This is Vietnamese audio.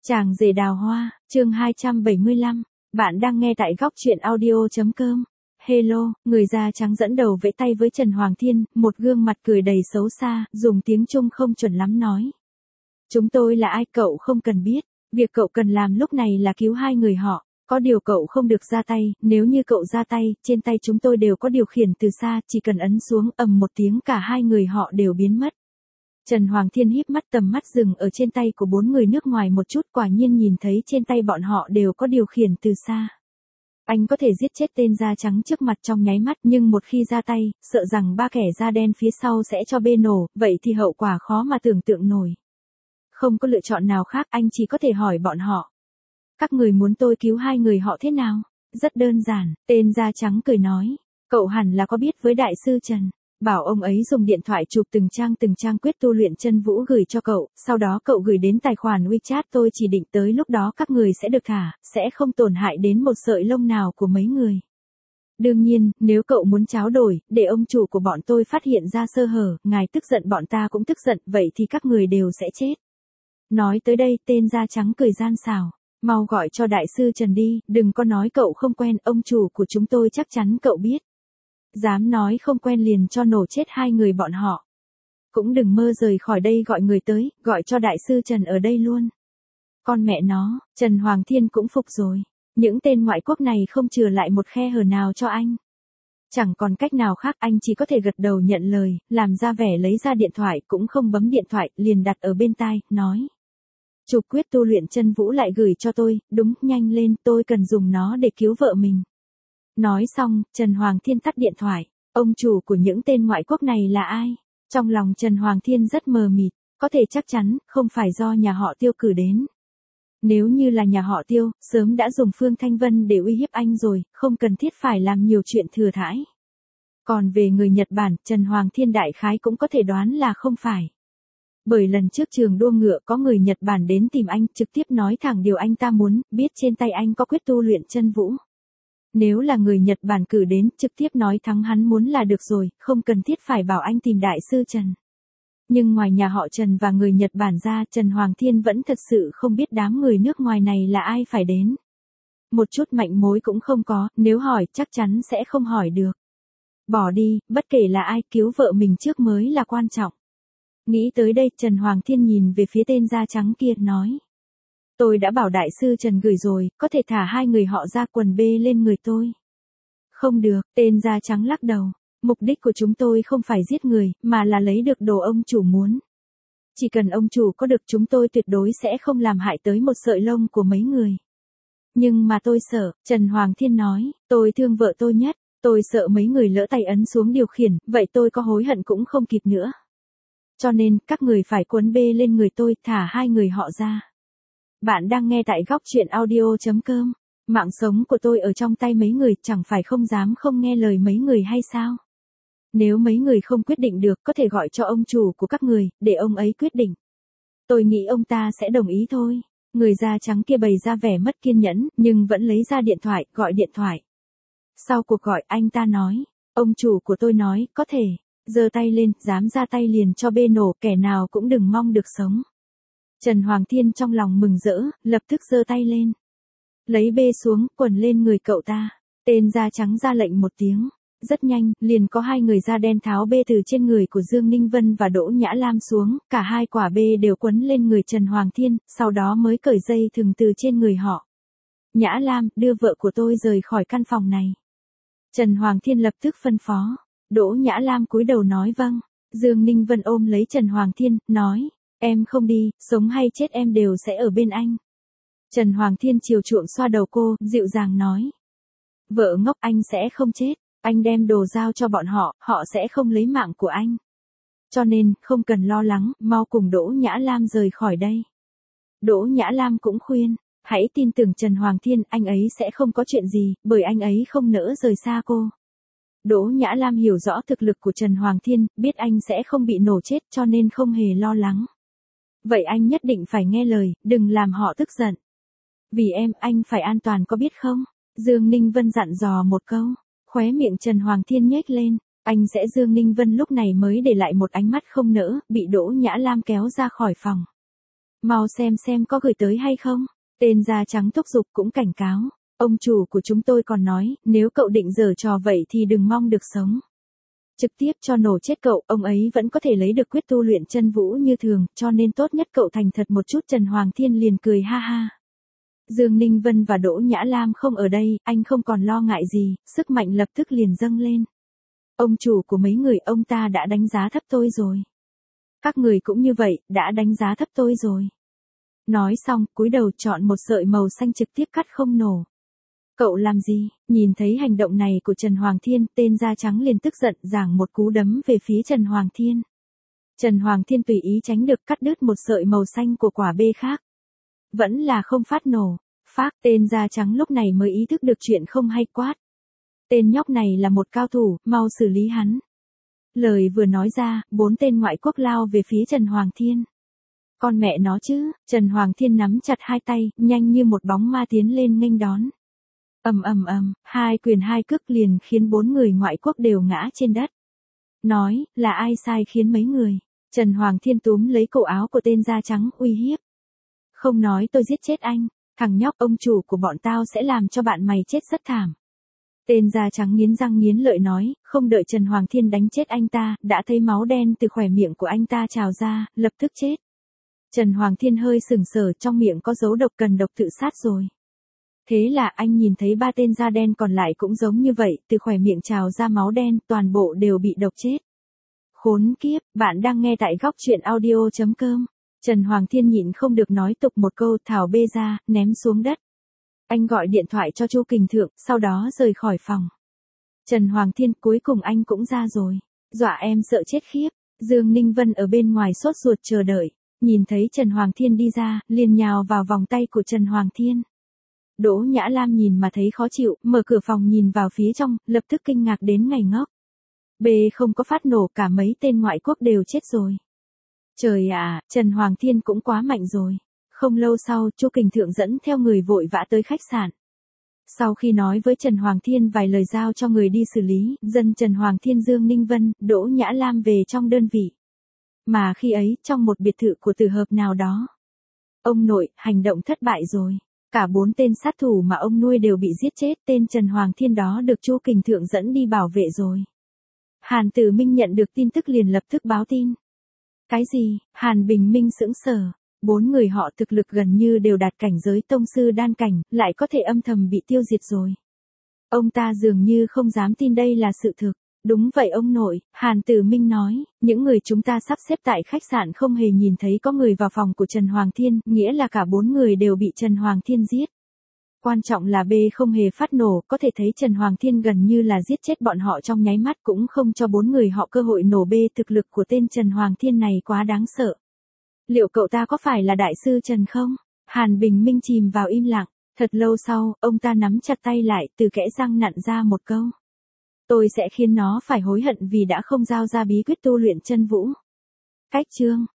Chàng rể đào hoa, chương 275. Bạn đang nghe tại góc truyện audio.com. Hello, người da trắng dẫn đầu vẫy tay với Trần Hoàng Thiên, một gương mặt cười đầy xấu xa, dùng tiếng Trung không chuẩn lắm nói. Chúng tôi là ai cậu không cần biết, việc cậu cần làm lúc này là cứu hai người họ. Có điều cậu không được ra tay, nếu như cậu ra tay, trên tay chúng tôi đều có điều khiển từ xa, chỉ cần ấn xuống ầm một tiếng cả hai người họ đều biến mất. Trần Hoàng Thiên híp mắt, tầm mắt dừng ở trên tay của bốn người nước ngoài một chút, quả nhiên nhìn thấy trên tay bọn họ đều có điều khiển từ xa. Anh có thể giết chết tên da trắng trước mặt trong nháy mắt, nhưng một khi ra tay, sợ rằng ba kẻ da đen phía sau sẽ cho bê nổ, vậy thì hậu quả khó mà tưởng tượng nổi. Không có lựa chọn nào khác, anh chỉ có thể hỏi bọn họ. Các người muốn tôi cứu hai người họ thế nào? Rất đơn giản, tên da trắng cười nói. Cậu hẳn là có biết với đại sư Trần. Bảo ông ấy dùng điện thoại chụp từng trang quyết tu luyện chân vũ gửi cho cậu, sau đó cậu gửi đến tài khoản WeChat tôi chỉ định tới lúc đó các người sẽ được thả, sẽ không tổn hại đến một sợi lông nào của mấy người. Đương nhiên, nếu cậu muốn tráo đổi, để ông chủ của bọn tôi phát hiện ra sơ hở, ngài tức giận bọn ta cũng tức giận, vậy thì các người đều sẽ chết. Nói tới đây, tên da trắng cười gian xảo. Mau gọi cho đại sư Trần đi, đừng có nói cậu không quen, ông chủ của chúng tôi chắc chắn cậu biết. Dám nói không quen liền cho nổ chết hai người bọn họ. Cũng đừng mơ rời khỏi đây, gọi người tới, gọi cho đại sư Trần ở đây luôn. Con mẹ nó, Trần Hoàng Thiên cũng phục rồi. Những tên ngoại quốc này không chừa lại một khe hở nào cho anh. Chẳng còn cách nào khác, anh chỉ có thể gật đầu nhận lời, làm ra vẻ lấy ra điện thoại, cũng không bấm điện thoại, liền đặt ở bên tai, nói. Chụp quyết tu luyện chân vũ lại gửi cho tôi, đúng, nhanh lên, tôi cần dùng nó để cứu vợ mình. Nói xong, Trần Hoàng Thiên tắt điện thoại. Ông chủ của những tên ngoại quốc này là ai? Trong lòng Trần Hoàng Thiên rất mờ mịt, có thể chắc chắn, không phải do nhà họ Tiêu cử đến. Nếu như là nhà họ Tiêu, sớm đã dùng Phương Thanh Vân để uy hiếp anh rồi, không cần thiết phải làm nhiều chuyện thừa thãi. Còn về người Nhật Bản, Trần Hoàng Thiên đại khái cũng có thể đoán là không phải. Bởi lần trước trường đua ngựa có người Nhật Bản đến tìm anh, trực tiếp nói thẳng điều anh ta muốn, biết trên tay anh có quyết tu luyện chân vũ. Nếu là người Nhật Bản cử đến, trực tiếp nói thắng hắn muốn là được rồi, không cần thiết phải bảo anh tìm đại sư Trần. Nhưng ngoài nhà họ Trần và người Nhật Bản ra, Trần Hoàng Thiên vẫn thật sự không biết đám người nước ngoài này là ai phải đến. Một chút manh mối cũng không có, nếu hỏi chắc chắn sẽ không hỏi được. Bỏ đi, bất kể là ai, cứu vợ mình trước mới là quan trọng. Nghĩ tới đây, Trần Hoàng Thiên nhìn về phía tên da trắng kia, nói. Tôi đã bảo đại sư Trần gửi rồi, có thể thả hai người họ ra, quần bê lên người tôi. Không được, tên da trắng lắc đầu. Mục đích của chúng tôi không phải giết người, mà là lấy được đồ ông chủ muốn. Chỉ cần ông chủ có được, chúng tôi tuyệt đối sẽ không làm hại tới một sợi lông của mấy người. Nhưng mà tôi sợ, Trần Hoàng Thiên nói, tôi thương vợ tôi nhất, tôi sợ mấy người lỡ tay ấn xuống điều khiển, vậy tôi có hối hận cũng không kịp nữa. Cho nên, các người phải quấn bê lên người tôi, thả hai người họ ra. Bạn đang nghe tại góc truyện audio.com. Mạng sống của tôi ở trong tay mấy người, chẳng phải không dám không nghe lời mấy người hay sao? Nếu mấy người không quyết định được, có thể gọi cho ông chủ của các người, để ông ấy quyết định. Tôi nghĩ ông ta sẽ đồng ý thôi. Người da trắng kia bày ra vẻ mất kiên nhẫn, nhưng vẫn lấy ra điện thoại, gọi điện thoại. Sau cuộc gọi, anh ta nói, ông chủ của tôi nói, có thể, giơ tay lên, dám ra tay liền cho bê nổ, kẻ nào cũng đừng mong được sống. Trần Hoàng Thiên trong lòng mừng rỡ, lập tức giơ tay lên. Lấy bê xuống, quần lên người cậu ta. Tên da trắng ra lệnh một tiếng. Rất nhanh, liền có hai người da đen tháo bê từ trên người của Dương Ninh Vân và Đỗ Nhã Lam xuống, cả hai quả bê đều quấn lên người Trần Hoàng Thiên, sau đó mới cởi dây thừng từ trên người họ. Nhã Lam, đưa vợ của tôi rời khỏi căn phòng này. Trần Hoàng Thiên lập tức phân phó. Đỗ Nhã Lam cúi đầu nói vâng. Dương Ninh Vân ôm lấy Trần Hoàng Thiên, nói. Em không đi, sống hay chết em đều sẽ ở bên anh. Trần Hoàng Thiên chiều chuộng xoa đầu cô, dịu dàng nói. Vợ ngốc, anh sẽ không chết, anh đem đồ giao cho bọn họ, họ sẽ không lấy mạng của anh. Cho nên, không cần lo lắng, mau cùng Đỗ Nhã Lam rời khỏi đây. Đỗ Nhã Lam cũng khuyên, hãy tin tưởng Trần Hoàng Thiên, anh ấy sẽ không có chuyện gì, bởi anh ấy không nỡ rời xa cô. Đỗ Nhã Lam hiểu rõ thực lực của Trần Hoàng Thiên, biết anh sẽ không bị nổ chết cho nên không hề lo lắng. Vậy anh nhất định phải nghe lời, đừng làm họ tức giận. Vì em, anh phải an toàn có biết không? Dương Ninh Vân dặn dò một câu, khóe miệng Trần Hoàng Thiên nhếch lên, anh sẽ Dương Ninh Vân lúc này mới để lại một ánh mắt không nỡ, bị Đỗ Nhã Lam kéo ra khỏi phòng. Mau xem có gửi tới hay không. Tên da trắng thúc giục cũng cảnh cáo. Ông chủ của chúng tôi còn nói, nếu cậu định giở trò vậy thì đừng mong được sống. Trực tiếp cho nổ chết cậu, ông ấy vẫn có thể lấy được quyết tu luyện chân vũ như thường, cho nên tốt nhất cậu thành thật một chút. Trần Hoàng Thiên liền cười ha ha. Dương Ninh Vân và Đỗ Nhã Lam không ở đây, anh không còn lo ngại gì, sức mạnh lập tức liền dâng lên. Ông chủ của mấy người ông ta đã đánh giá thấp tôi rồi. Các người cũng như vậy, đã đánh giá thấp tôi rồi. Nói xong, cúi đầu chọn một sợi màu xanh trực tiếp cắt không nổ. Cậu làm gì? Nhìn thấy hành động này của Trần Hoàng Thiên, tên da trắng liền tức giận giảng một cú đấm về phía Trần Hoàng Thiên. Trần Hoàng Thiên tùy ý tránh được cắt đứt một sợi màu xanh của quả bê khác. Vẫn là không phát nổ. Phác, tên da trắng lúc này mới ý thức được chuyện không hay quát. Tên nhóc này là một cao thủ, mau xử lý hắn. Lời vừa nói ra, 4 tên ngoại quốc lao về phía Trần Hoàng Thiên. Con mẹ nó chứ, Trần Hoàng Thiên nắm chặt hai tay, nhanh như một bóng ma tiến lên nghênh đón. Hai quyền hai cước liền khiến 4 người ngoại quốc đều ngã trên đất. Nói, là ai sai khiến mấy người? Trần Hoàng Thiên túm lấy cổ áo của tên da trắng uy hiếp. Không nói tôi giết chết anh, thằng nhóc ông chủ của bọn tao sẽ làm cho bạn mày chết rất thảm. Tên da trắng nghiến răng nghiến lợi nói, không đợi Trần Hoàng Thiên đánh chết anh ta, đã thấy máu đen từ khóe miệng của anh ta trào ra, lập tức chết. Trần Hoàng Thiên hơi sừng sờ, trong miệng có dấu độc, cần độc tự sát rồi. Thế là anh nhìn thấy 3 tên da đen còn lại cũng giống như vậy, từ khóe miệng trào ra máu đen, toàn bộ đều bị độc chết. Khốn kiếp, bạn đang nghe tại góc truyện audio.com. Trần Hoàng Thiên nhịn không được nói tục một câu, thảo bê ra, ném xuống đất. Anh gọi điện thoại cho Chu Kình Thượng, sau đó rời khỏi phòng. Trần Hoàng Thiên, cuối cùng anh cũng ra rồi. Dọa em sợ chết khiếp. Dương Ninh Vân ở bên ngoài sốt ruột chờ đợi. Nhìn thấy Trần Hoàng Thiên đi ra, liền nhào vào vòng tay của Trần Hoàng Thiên. Đỗ Nhã Lam nhìn mà thấy khó chịu, mở cửa phòng nhìn vào phía trong, lập tức kinh ngạc đến ngày ngốc. Bê không có phát nổ, cả mấy tên ngoại quốc đều chết rồi. Trời ạ, Trần Hoàng Thiên cũng quá mạnh rồi. Không lâu sau, Chu Kình Thượng dẫn theo người vội vã tới khách sạn. Sau khi nói với Trần Hoàng Thiên vài lời giao cho người đi xử lý, dân Trần Hoàng Thiên, Dương Ninh Vân, Đỗ Nhã Lam về trong đơn vị. Mà khi ấy, trong một biệt thự của Tử Hợp nào đó. Ông nội, hành động thất bại rồi. Cả 4 tên sát thủ mà ông nuôi đều bị giết chết, tên Trần Hoàng Thiên đó được Chu Kình Thượng dẫn đi bảo vệ rồi. Hàn Tử Minh nhận được tin tức liền lập tức báo tin. Cái gì? Hàn Bình Minh sững sờ. 4 người họ thực lực gần như đều đạt cảnh giới tông sư đan cảnh, lại có thể âm thầm bị tiêu diệt rồi. Ông ta dường như không dám tin đây là sự thực. Đúng vậy ông nội, Hàn Tử Minh nói, những người chúng ta sắp xếp tại khách sạn không hề nhìn thấy có người vào phòng của Trần Hoàng Thiên, nghĩa là cả 4 người đều bị Trần Hoàng Thiên giết. Quan trọng là B không hề phát nổ, có thể thấy Trần Hoàng Thiên gần như là giết chết bọn họ trong nháy mắt, cũng không cho 4 người họ cơ hội nổ B. Thực lực của tên Trần Hoàng Thiên này quá đáng sợ. Liệu cậu ta có phải là đại sư Trần không? Hàn Bình Minh chìm vào im lặng. Thật lâu sau, ông ta nắm chặt tay lại, từ kẽ răng nặn ra một câu. Tôi sẽ khiến nó phải hối hận vì đã không giao ra bí quyết tu luyện chân vũ. Cách chương